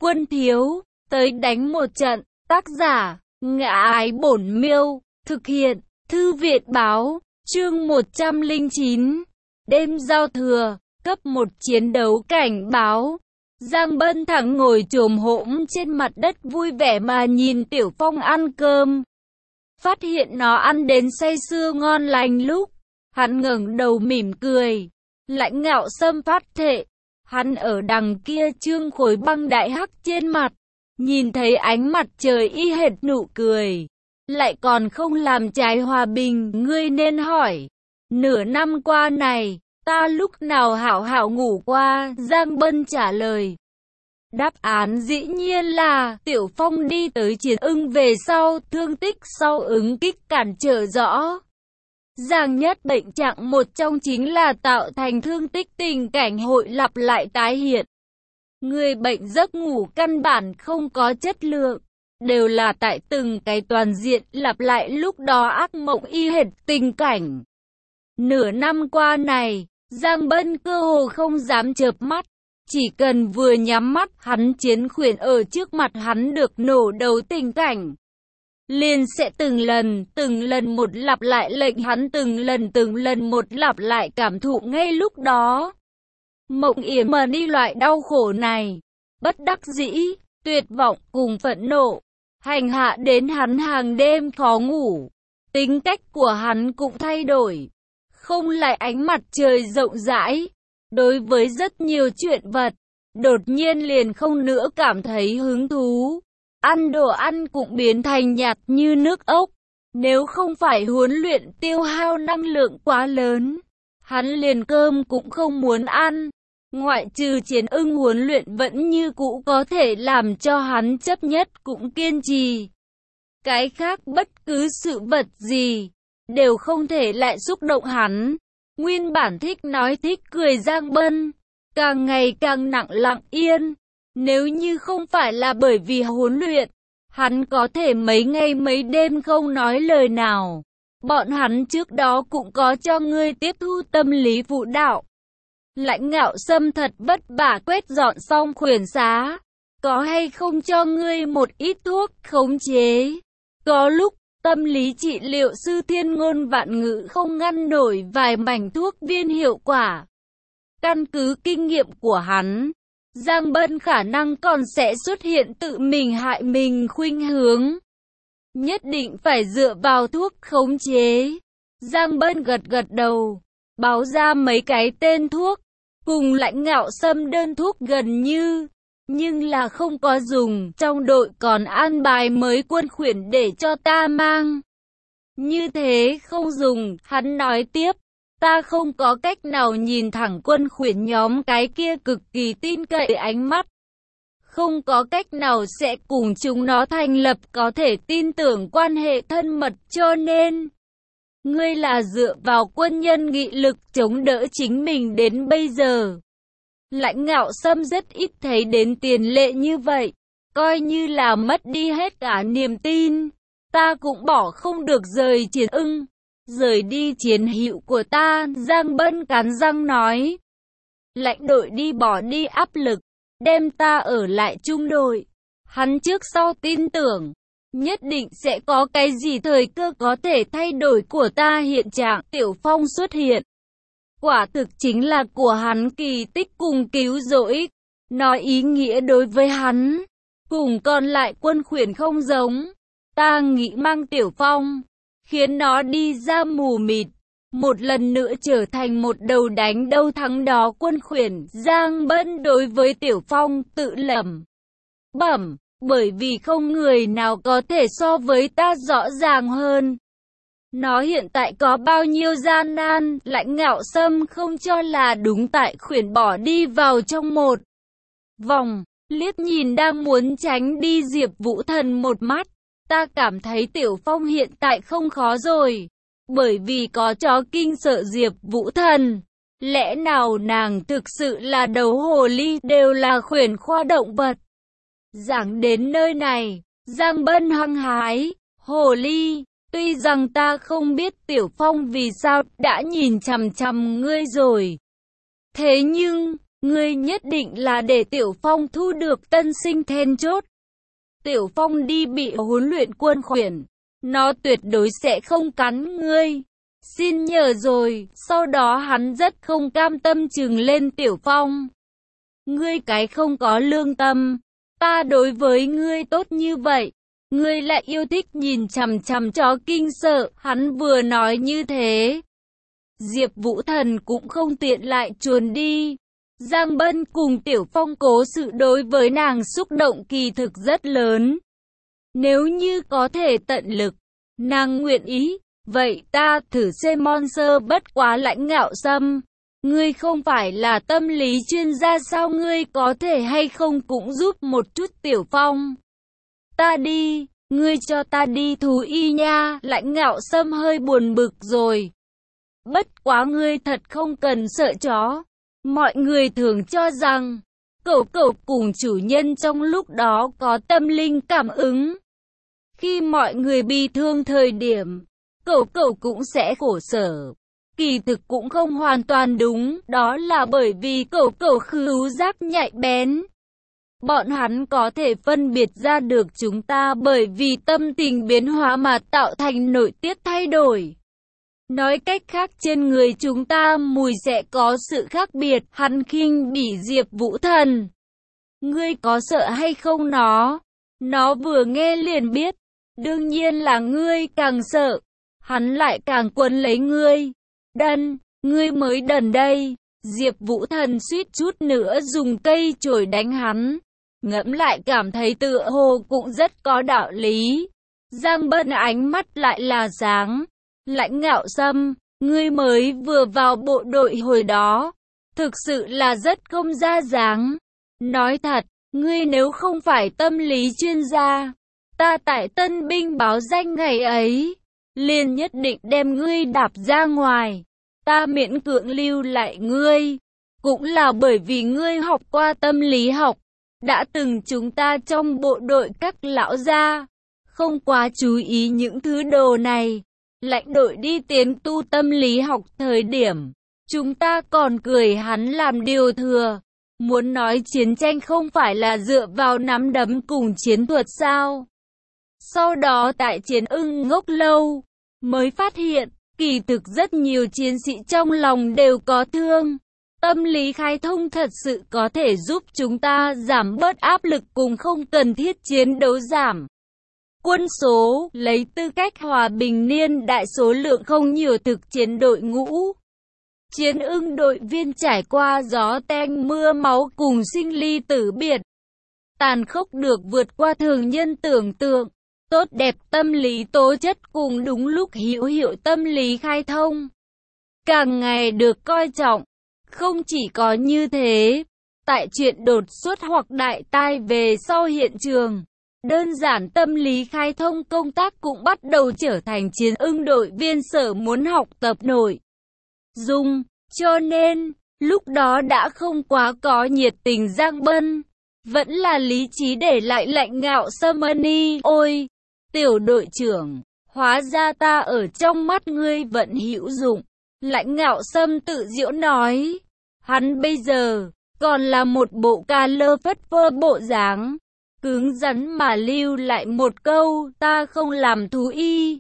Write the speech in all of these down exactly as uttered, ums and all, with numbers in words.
Quân thiếu, tới đánh một trận. Tác giả, Ngã Ái Bổn Miêu. Thực hiện, Thư viện báo. Chương một trăm lẻ chín. Đêm giao thừa, cấp một chiến đấu cảnh báo. Giang Bân thẳng ngồi chồm hổm trên mặt đất vui vẻ mà nhìn Tiểu Phong ăn cơm. Phát hiện nó ăn đến say sưa ngon lành lúc. Hắn ngẩng đầu mỉm cười. Lãnh Ngạo Sâm phát thệ. Hắn ở đằng kia trương khối băng đại hắc trên mặt. Nhìn thấy ánh mặt trời y hệt nụ cười. Lại còn không làm trái hòa bình. Ngươi nên hỏi. Nửa năm qua này, ta lúc nào hảo hảo ngủ qua? Giang Bân trả lời. Đáp án dĩ nhiên là Tiểu Phong đi tới Chiến Ưng về sau, thương tích sau ứng kích cản trở rõ. Giang nhất bệnh trạng một trong chính là tạo thành thương tích tình cảnh hội lặp lại tái hiện. Người bệnh giấc ngủ căn bản không có chất lượng, đều là tại từng cái toàn diện lặp lại lúc đó ác mộng y hệt tình cảnh. Nửa năm qua này, Giang Bân cơ hồ không dám chợp mắt. Chỉ cần vừa nhắm mắt, hắn chiến khuyển ở trước mặt hắn được nổ đầu tình cảnh. Liền sẽ từng lần, từng lần một lặp lại lệnh hắn từng lần từng lần một lặp lại cảm thụ ngay lúc đó. Mộng yểm mà đi loại đau khổ này, bất đắc dĩ, tuyệt vọng cùng phẫn nộ, hành hạ đến hắn hàng đêm khó ngủ. Tính cách của hắn cũng thay đổi, không lại ánh mặt trời rộng rãi. Đối với rất nhiều chuyện vật, đột nhiên liền không nữa cảm thấy hứng thú. Ăn đồ ăn cũng biến thành nhạt như nước ốc. Nếu không phải huấn luyện tiêu hao năng lượng quá lớn, hắn liền cơm cũng không muốn ăn. Ngoại trừ Chiến Ưng huấn luyện vẫn như cũ có thể làm cho hắn chấp nhất cũng kiên trì. Cái khác bất cứ sự vật gì, đều không thể lại xúc động hắn. Nguyên bản thích nói thích cười Giang Bân, càng ngày càng nặng lặng yên. Nếu như không phải là bởi vì huấn luyện, hắn có thể mấy ngày mấy đêm không nói lời nào. Bọn hắn trước đó cũng có cho ngươi tiếp thu tâm lý phụ đạo. Lãnh Ngạo Sâm thật vất vả quét dọn xong khuyển xá. Có hay không cho ngươi một ít thuốc khống chế? Có lúc, tâm lý trị liệu sư thiên ngôn vạn ngữ không ngăn nổi vài mảnh thuốc viên hiệu quả. Căn cứ kinh nghiệm của hắn, Giang Bân khả năng còn sẽ xuất hiện tự mình hại mình khuynh hướng. Nhất định phải dựa vào thuốc khống chế. Giang Bân gật gật đầu, báo ra mấy cái tên thuốc, cùng Lãnh Ngạo Sâm đơn thuốc gần như, nhưng là không có dùng. Trong đội còn an bài mới quân khuyển để cho ta mang. Như thế không dùng, hắn nói tiếp. Ta không có cách nào nhìn thẳng quân khuyển nhóm cái kia cực kỳ tin cậy ánh mắt. Không có cách nào sẽ cùng chúng nó thành lập có thể tin tưởng quan hệ thân mật, cho nên ngươi là dựa vào quân nhân nghị lực chống đỡ chính mình đến bây giờ. Lãnh Ngạo Sâm rất ít thấy đến tiền lệ như vậy, coi như là mất đi hết cả niềm tin. Ta cũng bỏ không được rời Chiến Ưng, rời đi chiến hữu của ta. Giang Bân cắn răng nói. Lãnh đội đi bỏ đi áp lực, đem ta ở lại trung đội. Hắn trước sau tin tưởng, nhất định sẽ có cái gì thời cơ có thể thay đổi của ta hiện trạng. Tiểu Phong xuất hiện, quả thực chính là của hắn kỳ tích cùng cứu rỗi. Nói ý nghĩa đối với hắn, cùng còn lại quân khuyển không giống. Ta nghĩ mang Tiểu Phong, khiến nó đi ra mù mịt, một lần nữa trở thành một đầu đánh đâu thắng đó quân khuyển. Giang Bân đối với Tiểu Phong tự lẩm bẩm, bởi vì không người nào có thể so với ta rõ ràng hơn. Nó hiện tại có bao nhiêu gian nan, Lãnh Ngạo Sâm không cho là đúng. Tại khuyển bỏ đi vào trong một vòng, liếc nhìn đang muốn tránh đi Diệp Vũ Thần một mắt. Ta cảm thấy Tiểu Phong hiện tại không khó rồi, bởi vì có chó kinh sợ Diệp Vũ Thần. Lẽ nào nàng thực sự là đầu hồ ly, đều là khuyển khoa động vật? Giảng đến nơi này, Giang Bân hăng hái. Hồ ly, tuy rằng ta không biết Tiểu Phong vì sao đã nhìn chằm chằm ngươi rồi, thế nhưng Ngươi nhất định là để Tiểu Phong thu được tân sinh then chốt. Tiểu Phong đi bị huấn luyện quân khuyển, nó tuyệt đối sẽ không cắn ngươi. Xin nhờ rồi, sau đó hắn rất không cam tâm trừng lên Tiểu Phong. Ngươi cái không có lương tâm, ta đối với ngươi tốt như vậy, ngươi lại yêu thích nhìn chằm chằm chó kinh sợ, hắn vừa nói như thế. Diệp Vũ Thần cũng không tiện lại chuồn đi. Giang Bân cùng Tiểu Phong cố sự đối với nàng xúc động kỳ thực rất lớn. Nếu như có thể tận lực, nàng nguyện ý, vậy ta thử xem Monster bất quá Lãnh Ngạo Sâm. Ngươi không phải là tâm lý chuyên gia sao, ngươi có thể hay không cũng giúp một chút Tiểu Phong. Ta đi, ngươi cho ta đi thú y nha, Lãnh Ngạo Sâm hơi buồn bực rồi. Bất quá ngươi thật không cần sợ chó. Mọi người thường cho rằng, cẩu cẩu cùng chủ nhân trong lúc đó có tâm linh cảm ứng. Khi mọi người bị thương thời điểm, cẩu cẩu cũng sẽ khổ sở. Kỳ thực cũng không hoàn toàn đúng, đó là bởi vì cẩu cẩu khứu giác nhạy bén. Bọn hắn có thể phân biệt ra được chúng ta bởi vì tâm tình biến hóa mà tạo thành nội tiết thay đổi. Nói cách khác trên người chúng ta mùi sẽ có sự khác biệt. Hắn khinh bỉ Diệp Vũ Thần. Ngươi có sợ hay không nó? Nó vừa nghe liền biết. Đương nhiên là ngươi càng sợ. Hắn lại càng quấn lấy ngươi. Đần, ngươi mới đần đây. Diệp Vũ Thần suýt chút nữa dùng cây chổi đánh hắn. Ngẫm lại cảm thấy tựa hồ cũng rất có đạo lý. Giang Bân ánh mắt lại là sáng. Lãnh Ngạo Sâm, ngươi mới vừa vào bộ đội hồi đó, thực sự là rất không ra dáng. Nói thật, ngươi nếu không phải tâm lý chuyên gia, ta tại tân binh báo danh ngày ấy, liền nhất định đem ngươi đạp ra ngoài. Ta miễn cưỡng lưu lại ngươi, cũng là bởi vì ngươi học qua tâm lý học. Đã từng chúng ta trong bộ đội các lão gia, không quá chú ý những thứ đồ này. Lãnh đội đi tiến tu tâm lý học thời điểm, chúng ta còn cười hắn làm điều thừa. Muốn nói chiến tranh không phải là dựa vào nắm đấm cùng chiến thuật sao? Sau đó tại Chiến Ưng ngốc lâu, mới phát hiện, kỳ thực rất nhiều chiến sĩ trong lòng đều có thương. Tâm lý khai thông thật sự có thể giúp chúng ta giảm bớt áp lực cùng không cần thiết chiến đấu giảm. Quân số, lấy tư cách hòa bình niên đại số lượng không nhiều thực chiến đội ngũ. Chiến Ưng đội viên trải qua gió tanh mưa máu cùng sinh ly tử biệt. Tàn khốc được vượt qua thường nhân tưởng tượng. Tốt đẹp tâm lý tố chất cùng đúng lúc hữu hiệu tâm lý khai thông. Càng ngày được coi trọng. Không chỉ có như thế, tại chuyện đột xuất hoặc đại tai về sau hiện trường. Đơn giản tâm lý khai thông công tác cũng bắt đầu trở thành Chiến Ưng đội viên sở muốn học tập nội dung, cho nên, lúc đó đã không quá có nhiệt tình Giang Bân, vẫn là lý trí để lại Lãnh Ngạo Sâm ân. Ôi, tiểu đội trưởng, hóa ra ta ở trong mắt ngươi vẫn hữu dụng, Lãnh Ngạo Sâm tự giễu nói, hắn bây giờ, còn là một bộ ca lơ phất phơ bộ dáng. Cứng rắn mà lưu lại một câu, ta không làm thú y.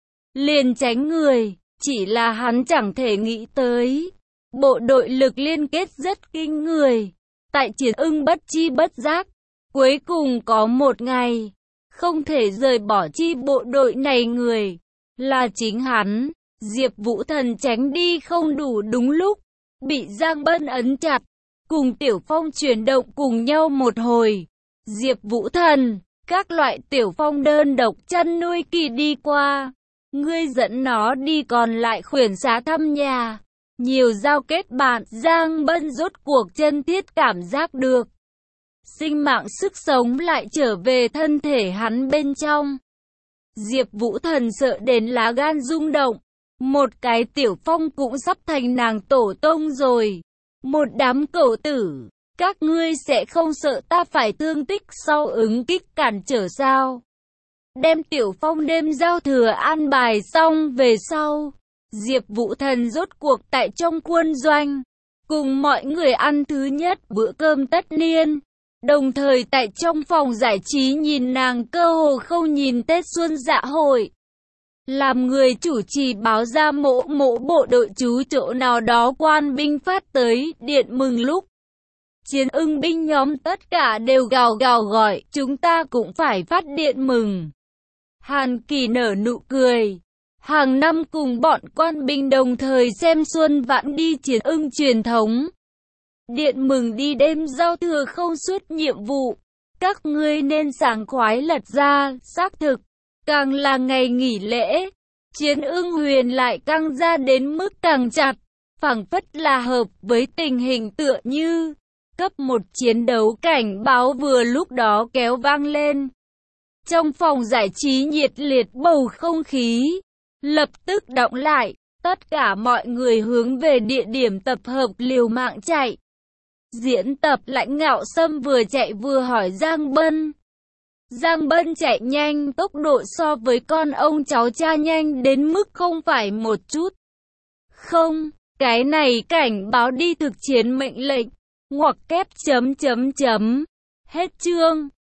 Liền tránh người, chỉ là hắn chẳng thể nghĩ tới. Bộ đội lực liên kết rất kinh người. Tại Chiến Ưng bất chi bất giác, cuối cùng có một ngày, không thể rời bỏ chi bộ đội này người, là chính hắn. Diệp Vũ Thần tránh đi không đủ đúng lúc, bị Giang Bân ấn chặt, cùng Tiểu Phong chuyển động cùng nhau một hồi. Diệp Vũ Thần, các loại Tiểu Phong đơn độc chăn nuôi kỳ đi qua. Ngươi dẫn nó đi còn lại khuyển xá thăm nhà. Nhiều giao kết bạn, Giang Bân rốt cuộc chân thiết cảm giác được. Sinh mạng sức sống lại trở về thân thể hắn bên trong. Diệp Vũ Thần sợ đến lá gan rung động. Một cái Tiểu Phong cũng sắp thành nàng tổ tông rồi. Một đám cẩu tử. Các ngươi sẽ không sợ ta phải thương tích sau ứng kích cản trở sao? Đem Tiểu Phong đêm giao thừa an bài xong về sau, Diệp Vũ Thần rốt cuộc tại trong quân doanh, cùng mọi người ăn thứ nhất bữa cơm tất niên. Đồng thời tại trong phòng giải trí nhìn nàng cơ hồ không nhìn Tết Xuân Dạ Hội. Làm người chủ trì báo ra mộ mộ bộ đội trú chỗ nào đó quan binh phát tới điện mừng lúc. Chiến ưng binh nhóm tất cả đều gào gào gọi, chúng ta cũng phải phát điện mừng. Hàn Kỳ nở nụ cười. Hàng năm cùng bọn quan binh đồng thời xem xuân vãn đi chiến ưng truyền thống. Điện mừng đi đêm giao thừa không suốt nhiệm vụ. Các ngươi nên sảng khoái lật ra, xác thực. Càng là ngày nghỉ lễ, chiến ưng huyền lại căng ra đến mức càng chặt. Phảng phất là hợp với tình hình tựa như cấp một chiến đấu cảnh báo vừa lúc đó kéo vang lên. Trong phòng giải trí nhiệt liệt bầu không khí lập tức đọng lại, tất cả mọi người hướng về địa điểm tập hợp liều mạng chạy. Diễn tập Lãnh Ngạo Sâm vừa chạy vừa hỏi Giang Bân. Giang Bân chạy nhanh, tốc độ so với con ông cháu cha nhanh đến mức không phải một chút. Không, cái này cảnh báo đi thực chiến mệnh lệnh, ngoặc kép chấm chấm chấm. Hết chương.